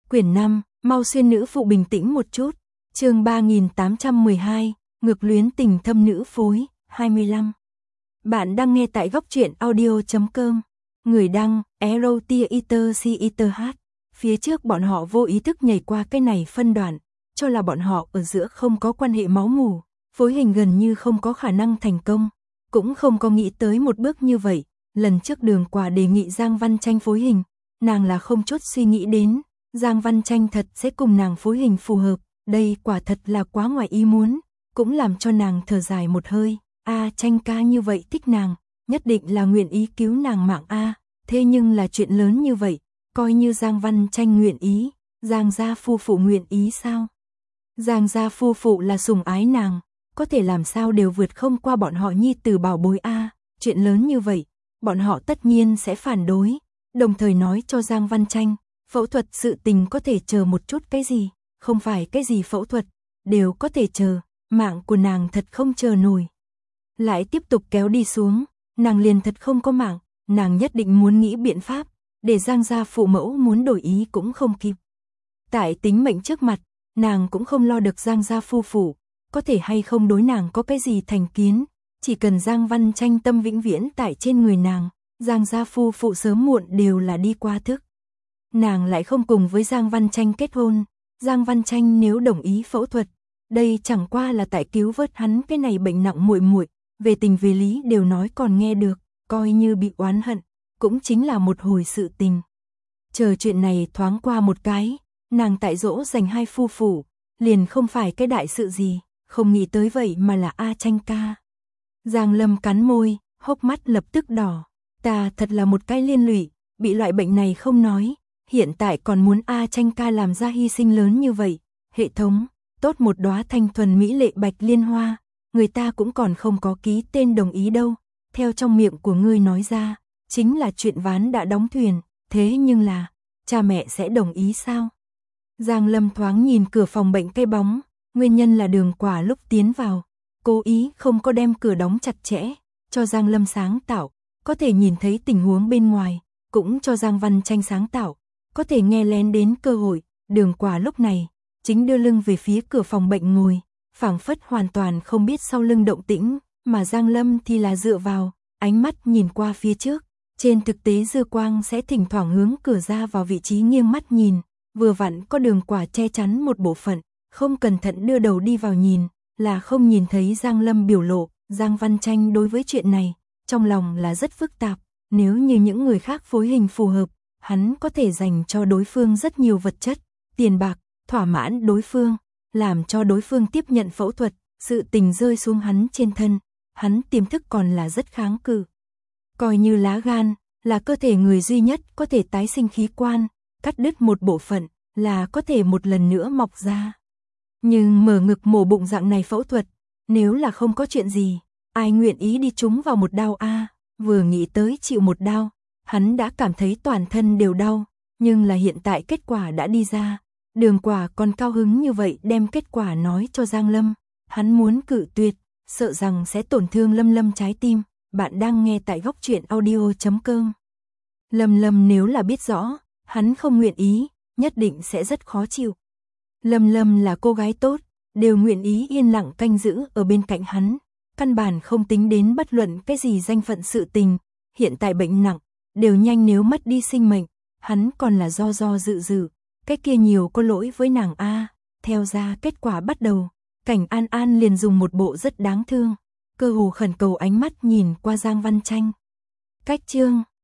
Quyển 5, mau xuyên nữ phụ bình tĩnh một chút. Chương 3812, ngược luyến tình thâm nữ phối, 25. Bạn đang nghe tại góc truyện audio.com. Người đăng, EROTIERCITH. Phía trước bọn họ vô ý thức nhảy qua cái này phân đoạn, cho là bọn họ ở giữa không có quan hệ máu mủ, phối hình gần như không có khả năng thành công. Cũng không có nghĩ tới một bước như vậy. Lần trước Đường Quả đề nghị Giang Văn Tranh phối hình, nàng là không chút suy nghĩ đến, Giang Văn Tranh thật sẽ cùng nàng phối hình phù hợp, đây quả thật là quá ngoài ý muốn, cũng làm cho nàng thở dài một hơi, Tranh ca như vậy thích nàng, nhất định là nguyện ý cứu nàng mạng thế nhưng là chuyện lớn như vậy, coi như Giang Văn Tranh nguyện ý, Giang gia phu phụ nguyện ý sao? Giang gia phu phụ là sủng ái nàng, có thể làm sao đều vượt không qua bọn họ nhi tử bảo bối chuyện lớn như vậy, bọn họ tất nhiên sẽ phản đối, đồng thời nói cho Giang Văn Tranh, phẫu thuật sự tình có thể chờ một chút cái gì, không phải cái gì phẫu thuật, đều có thể chờ, mạng của nàng thật không chờ nổi. Lại tiếp tục kéo đi xuống, nàng liền thật không có mạng, nàng nhất định muốn nghĩ biện pháp, để Giang gia phụ mẫu muốn đổi ý cũng không kịp. Tại tính mệnh trước mặt, nàng cũng không lo được Giang gia phu phụ, có thể hay không đối nàng có cái gì thành kiến, chỉ cần Giang Văn Tranh tâm vĩnh viễn tại trên người nàng, Giang gia phu phụ sớm muộn đều là đi qua thức. Nàng lại không cùng với Giang Văn Tranh kết hôn, Giang Văn Tranh nếu đồng ý phẫu thuật, đây chẳng qua là tại cứu vớt hắn cái này bệnh nặng muội muội, về tình về lý đều nói còn nghe được, coi như bị oán hận, cũng chính là một hồi sự tình. Chờ chuyện này thoáng qua một cái, nàng tại dỗ dành hai phu phụ, liền không phải cái đại sự gì, không nghĩ tới vậy mà là Tranh ca. Giang Lâm cắn môi, hốc mắt lập tức đỏ, ta thật là một cái liên lụy, bị loại bệnh này không nói, hiện tại còn muốn Tranh ca làm ra hy sinh lớn như vậy, hệ thống, tốt một đóa thanh thuần mỹ lệ bạch liên hoa, người ta cũng còn không có ký tên đồng ý đâu, theo trong miệng của ngươi nói ra, chính là chuyện ván đã đóng thuyền, thế nhưng là, cha mẹ sẽ đồng ý sao? Giang Lâm thoáng nhìn cửa phòng bệnh cây bóng, nguyên nhân là Đường Quả lúc tiến vào, cố ý không có đem cửa đóng chặt chẽ, cho Giang Lâm sáng tạo, có thể nhìn thấy tình huống bên ngoài, cũng cho Giang Văn Tranh sáng tạo, có thể nghe lén đến cơ hội. Đường Quả lúc này chính đưa lưng về phía cửa phòng bệnh ngồi, phảng phất hoàn toàn không biết sau lưng động tĩnh, mà Giang Lâm thì là dựa vào, ánh mắt nhìn qua phía trước, trên thực tế dư quang sẽ thỉnh thoảng hướng cửa ra vào vị trí nghiêng mắt nhìn, vừa vặn có Đường Quả che chắn một bộ phận, không cẩn thận đưa đầu đi vào nhìn, là không nhìn thấy Giang Lâm biểu lộ. Giang Văn Tranh đối với chuyện này, trong lòng là rất phức tạp, nếu như những người khác phối hình phù hợp, hắn có thể dành cho đối phương rất nhiều vật chất, tiền bạc, thỏa mãn đối phương, làm cho đối phương tiếp nhận phẫu thuật, sự tình rơi xuống hắn trên thân, hắn tiềm thức còn là rất kháng cự. Coi như lá gan, là cơ thể người duy nhất có thể tái sinh khí quan, cắt đứt một bộ phận, là có thể một lần nữa mọc ra. Nhưng mở ngực mổ bụng dạng này phẫu thuật, nếu là không có chuyện gì, ai nguyện ý đi trúng vào một đao vừa nghĩ tới chịu một đao, hắn đã cảm thấy toàn thân đều đau, nhưng là hiện tại kết quả đã đi ra, Đường Quả còn cao hứng như vậy đem kết quả nói cho Giang Lâm, hắn muốn cự tuyệt, sợ rằng sẽ tổn thương Lâm Lâm trái tim. Bạn đang nghe tại góc truyện audio.com. Lâm nếu là biết rõ, hắn không nguyện ý, nhất định sẽ rất khó chịu. Lâm là cô gái tốt, đều nguyện ý yên lặng canh giữ ở bên cạnh hắn, căn bản không tính đến bất luận cái gì danh phận sự tình, hiện tại bệnh nặng, đều nhanh nếu mất đi sinh mệnh, hắn còn là do dự, cái kia nhiều có lỗi với nàng theo ra kết quả bắt đầu, Cảnh An liền dùng một bộ rất đáng thương, cơ hồ khẩn cầu ánh mắt nhìn qua Giang Văn Tranh. Cách chương